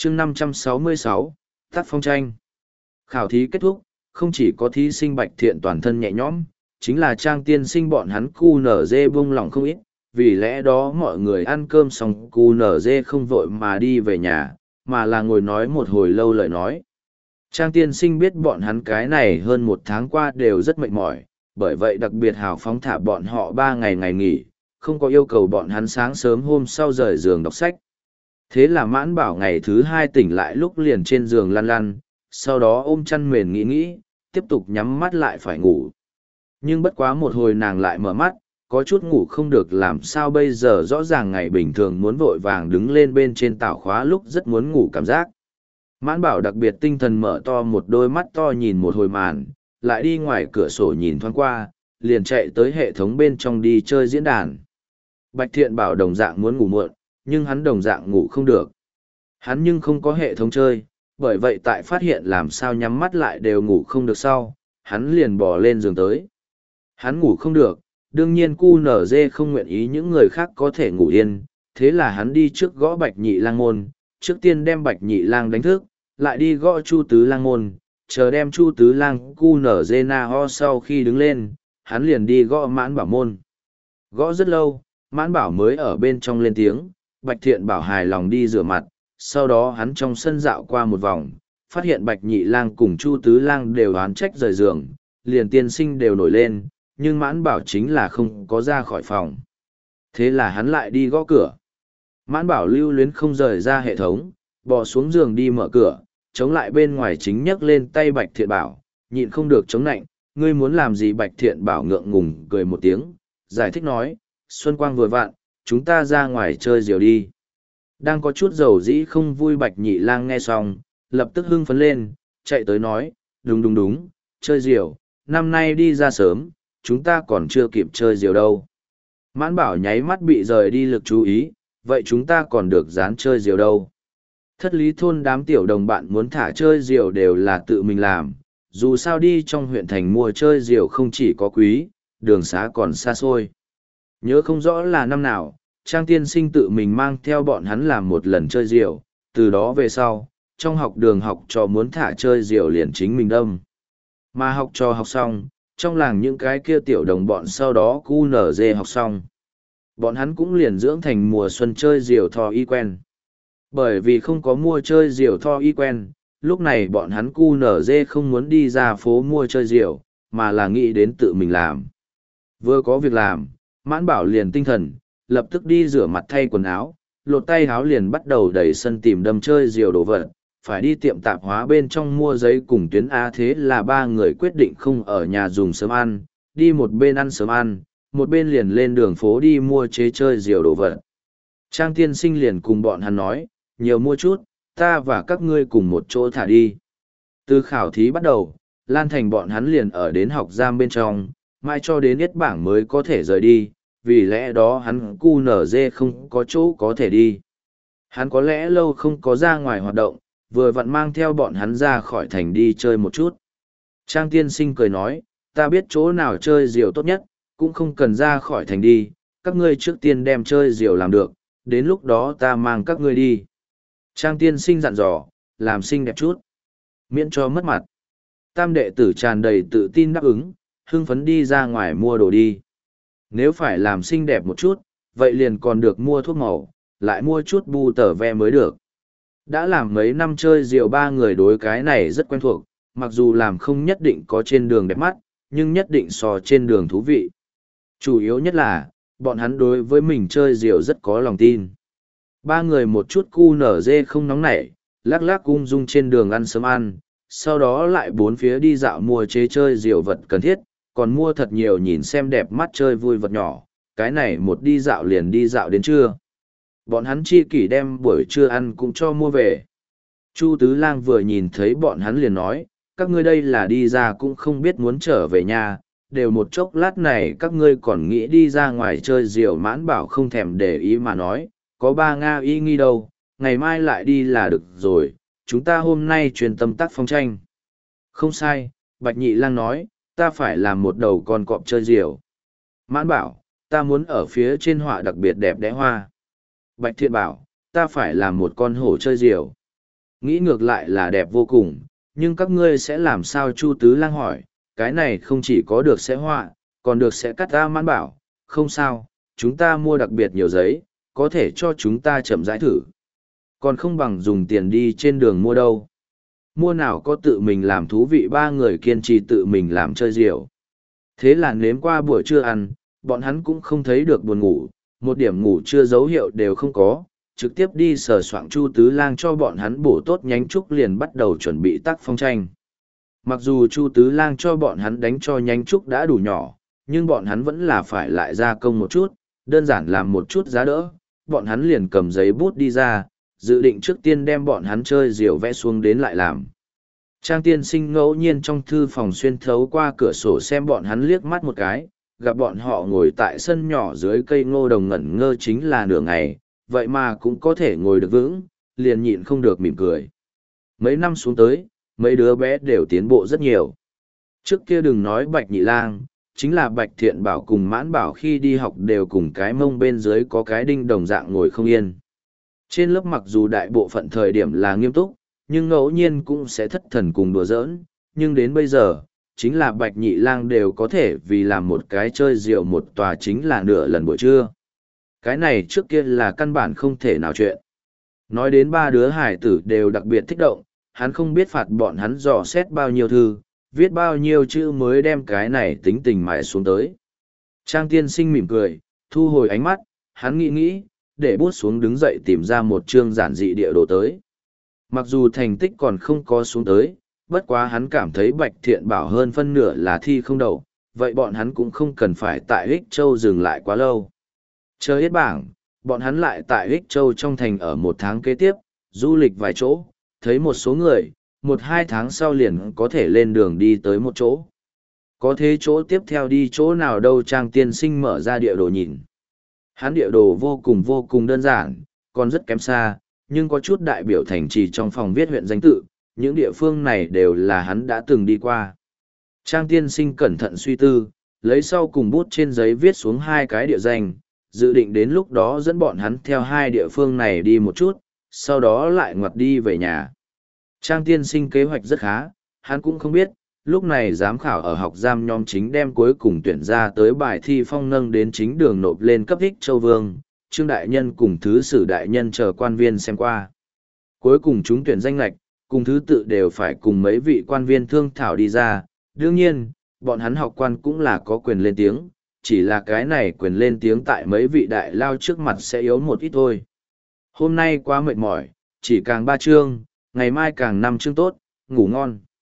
chương 566, tác phong tranh. Khảo thí kết thúc, không chỉ có thí sinh Bạch Thiện toàn thân nhẹ nhõm, chính là Trang tiên sinh bọn hắn QNZ buông lỏng không ít, vì lẽ đó mọi người ăn cơm xong QNZ không vội mà đi về nhà, mà là ngồi nói một hồi lâu lời nói. Trang tiên sinh biết bọn hắn cái này hơn một tháng qua đều rất mệt mỏi, bởi vậy đặc biệt hào phóng thả bọn họ 3 ngày ngày nghỉ, không có yêu cầu bọn hắn sáng sớm hôm sau rời giường đọc sách. Thế là Mãn Bảo ngày thứ 2 tỉnh lại lúc liền trên giường lăn lăn, sau đó ôm chăn mền nghĩ, tiếp tục nhắm mắt lại phải ngủ. Nhưng bất quá một hồi nàng lại mở mắt, có chút ngủ không được, làm sao bây giờ, rõ ràng ngày bình thường muốn vội vàng đứng lên bên trên tảo khóa lúc rất muốn ngủ cảm giác. Mãn Bảo đặc biệt tinh thần mở to một đôi mắt to nhìn một hồi màn, lại đi ngoài cửa sổ nhìn thoáng qua, liền chạy tới hệ thống bên trong đi chơi diễn đàn. Bạch Thiện Bảo đồng dạng muốn ngủ muộn, nhưng hắn đồng dạng ngủ không được. Hắn nhưng không có hệ thống chơi, bởi vậy tại phát hiện làm sao nhắm mắt lại đều ngủ không được sau, hắn liền bỏ lên giường tới. Hắn ngủ không được, đương nhiên QNZ không nguyện ý những người khác có thể ngủ yên, thế là hắn đi trước gõ Bạch Nhị Lang môn, trước tiên đem Bạch Nhị Lang đánh thức, lại đi gõ Chu Tứ Lang môn, chờ đem Chu Tứ Lang QNZ na ho sau khi đứng lên, hắn liền đi gõ Mãn Bảo môn. Gõ rất lâu, Mãn Bảo mới ở bên trong lên tiếng, Bạch Thiện Bảo hài lòng đi rửa mặt, sau đó hắn trong sân dạo qua một vòng, phát hiện Bạch Nhị Lang cùng Chu Tứ Lang đều oán trách rời giường, liền tiên sinh đều nổi lên, nhưng Mãn Bảo chính là không có ra khỏi phòng. Thế là hắn lại đi gõ cửa. Mãn Bảo lưu luyến không rời ra hệ thống, bò xuống giường đi mở cửa, chống lại bên ngoài chính nhấc lên tay Bạch Thiện Bảo, nhịn không được chống nạnh, ngươi muốn làm gì? Bạch Thiện Bảo ngượng ngùng cười một tiếng, giải thích nói, xuân quang vừa vặn, chúng ta ra ngoài chơi diều đi. Đang có chút dầu dĩ không vui Bạch Nhị Lang nghe xong, lập tức hưng phấn lên, chạy tới nói, đúng, chơi diều, năm nay đi ra sớm, chúng ta còn chưa kịp chơi diều đâu. Mãn Bảo nháy mắt bị rời đi lực chú ý, vậy chúng ta còn được dán chơi diều đâu. Thất lý thôn đám tiểu đồng bạn muốn thả chơi diều đều là tự mình làm, dù sao đi trong huyện thành mua chơi diều không chỉ có quý, đường xá còn xa xôi. Nhớ không rõ là năm nào, Trang tiên sinh tự mình mang theo bọn hắn làm một lần chơi diều, từ đó về sau, trong học đường học trò muốn thả chơi diều liền chính mình đâm. Mà học trò học xong, trong làng những cái kia tiểu đồng bọn sau đó QNZ học xong. Bọn hắn cũng liền dưỡng thành mùa xuân chơi diều thò y quen. Bởi vì không có mua chơi diều thò y quen, lúc này bọn hắn QNZ không muốn đi ra phố mua chơi diều, mà là nghĩ đến tự mình làm. Vừa có việc làm, Mãn Bảo liền tinh thần, lập tức đi rửa mặt thay quần áo, lột tay áo liền bắt đầu đẩy sân tìm đâm chơi diều đồ vật, phải đi tiệm tạp hóa bên trong mua giấy cùng tuyến A. Thế là 3 người quyết định không ở nhà dùng sớm ăn, đi một bên ăn sớm ăn, một bên liền lên đường phố đi mua chế chơi diều đồ vật. Trang tiên sinh liền cùng bọn hắn nói, nhiều mua chút, ta và các ngươi cùng một chỗ thả đi. Từ khảo thí bắt đầu, Lan Thành bọn hắn liền ở đến học giam bên trong, mai cho đến yết bảng mới có thể rời đi, vì lẽ đó hắn QNZ không có chỗ có thể đi. Hắn có lẽ lâu không có ra ngoài hoạt động, vừa vặn mang theo bọn hắn ra khỏi thành đi chơi một chút. Trang tiên sinh cười nói, ta biết chỗ nào chơi diều tốt nhất, cũng không cần ra khỏi thành đi, các ngươi trước tiên đem chơi diều làm được, đến lúc đó ta mang các ngươi đi. Trang tiên sinh dặn dò, làm xinh đẹp chút, miễn cho mất mặt. Tam đệ tử tràn đầy tự tin đáp ứng, hưng phấn đi ra ngoài mua đồ đi. Nếu phải làm xinh đẹp một chút, vậy liền còn được mua thuốc màu, lại mua chút bu tờ ve mới được. Đã làm mấy năm chơi diều 3 người đối cái này rất quen thuộc, mặc dù làm không nhất định có trên đường đẹp mắt, nhưng nhất định so trên đường thú vị. Chủ yếu nhất là, bọn hắn đối với mình chơi diều rất có lòng tin. 3 người một chút QNZ không nóng nảy, lắc lắc ung dung trên đường ăn sớm ăn, sau đó lại bốn phía đi dạo mua chế chơi diều vật cần thiết, còn mua thật nhiều nhìn xem đẹp mắt chơi vui vật nhỏ, cái này một đi dạo liền đi dạo đến trưa. Bọn hắn chi kỷ đem buổi trưa ăn cũng cho mua về. Chu Tứ Lang vừa nhìn thấy bọn hắn liền nói, các ngươi đây là đi ra cũng không biết muốn trở về nhà, đều một chốc lát này các ngươi còn nghĩ đi ra ngoài chơi diều. Mãn Bảo không thèm để ý mà nói, có 3 y nghi đâu, ngày mai lại đi là được rồi, chúng ta hôm nay truyền tâm tác phong tranh. Không sai, Bạch Nhị Lang nói, ta phải làm một đầu con cọp chơi diều. Mãn Bảo, ta muốn ở phía trên họa đặc biệt đẹp đẽ hoa. Bạch Thiện bảo, ta phải làm một con hổ chơi diều. Nghĩ ngược lại là đẹp vô cùng, nhưng các ngươi sẽ làm sao? Chu Tứ Lang hỏi, cái này không chỉ có được sẽ họa, còn được sẽ cắt. A Mãn bảo, không sao, chúng ta mua đặc biệt nhiều giấy, có thể cho chúng ta chậm rãi thử. Còn không bằng dùng tiền đi trên đường mua đâu. Mua nào có tự mình làm thú vị. Ba người kiên trì tự mình làm chơi diều. Thế là nếm qua buổi trưa ăn, bọn hắn cũng không thấy được buồn ngủ, một điểm ngủ trưa dấu hiệu đều không có, trực tiếp đi sờ soạng. Chu Tứ Lang cho bọn hắn bổ tốt nhánh trúc liền bắt đầu chuẩn bị tác phong tranh. Mặc dù Chu Tứ Lang cho bọn hắn đánh cho nhánh trúc đã đủ nhỏ, nhưng bọn hắn vẫn là phải lại gia công một chút, đơn giản làm một chút giá đỡ. Bọn hắn liền cầm giấy bút đi ra, dự định trước tiên đem bọn hắn chơi diều vẽ xuống đến lại làm. Trang tiên sinh ngẫu nhiên trong thư phòng xuyên thấu qua cửa sổ xem bọn hắn liếc mắt một cái, gặp bọn họ ngồi tại sân nhỏ dưới cây ngô đồng ngẩn ngơ chính là nửa ngày, vậy mà cũng có thể ngồi được vững, liền nhịn không được mỉm cười. Mấy năm xuống tới, mấy đứa bé đều tiến bộ rất nhiều. Trước kia đừng nói Bạch Nhị Lang, chính là Bạch Thiện Bảo cùng Mãn Bảo khi đi học đều cùng cái mông bên dưới có cái đinh đồng dạng ngồi không yên. Trên lớp mặc dù đại bộ phận thời điểm là nghiêm túc, nhưng ngẫu nhiên cũng sẽ thất thần cùng đùa giỡn, nhưng đến bây giờ, chính là Bạch Nhị Lang đều có thể vì làm một cái chơi rượu một tòa chính là nửa lần buổi trưa. Cái này trước kia là căn bản không thể nào chuyện. Nói đến ba đứa hải tử đều đặc biệt thích động, hắn không biết phạt bọn hắn dò xét bao nhiêu thư, viết bao nhiêu chữ mới đem cái này tính tình mãi xuống tới. Trang tiên sinh mỉm cười, thu hồi ánh mắt, hắn nghĩ nghĩ, để bút xuống đứng dậy tìm ra một chương giản dị địa đồ tới. Mặc dù thành tích còn không có xuống tới, bất quá hắn cảm thấy Bạch Thiện Bảo hơn phân nửa là thi không đậu, vậy bọn hắn cũng không cần phải tại Ích Châu dừng lại quá lâu. Chờ hết bảng, bọn hắn lại tại Ích Châu trong thành ở một tháng kế tiếp, du lịch vài chỗ, thấy một số người, 1-2 tháng sau liền có thể lên đường đi tới một chỗ. Có thế chỗ tiếp theo đi chỗ nào đâu? Trang tiên sinh mở ra địa đồ nhìn. Hắn địa đồ vô cùng đơn giản, còn rất kém xa, nhưng có chút đại biểu thành trì trong phòng viết huyện danh tự, những địa phương này đều là hắn đã từng đi qua. Trang tiên sinh cẩn thận suy tư, lấy sau cùng bút trên giấy viết xuống 2 cái địa danh, dự định đến lúc đó dẫn bọn hắn theo 2 địa phương này đi một chút, sau đó lại ngoặt đi về nhà. Trang tiên sinh kế hoạch rất khá, hắn cũng không biết, lúc này giám khảo ở học giam nhóm chính đem cuối cùng tuyển ra tới bài thi phong nâng đến chính đường nộp lên cấp Ích Châu Vương, Trương Đại Nhân cùng Thứ Sử Đại Nhân chờ quan viên xem qua. Cuối cùng chúng tuyển danh lạch, cùng thứ tự đều phải cùng mấy vị quan viên thương thảo đi ra, đương nhiên, bọn hắn học quan cũng là có quyền lên tiếng, chỉ là cái này quyền lên tiếng tại mấy vị đại lao trước mặt sẽ yếu một ít thôi. Hôm nay quá mệt mỏi, chỉ càng 3 chương, ngày mai càng 5 chương tốt, ngủ ngon.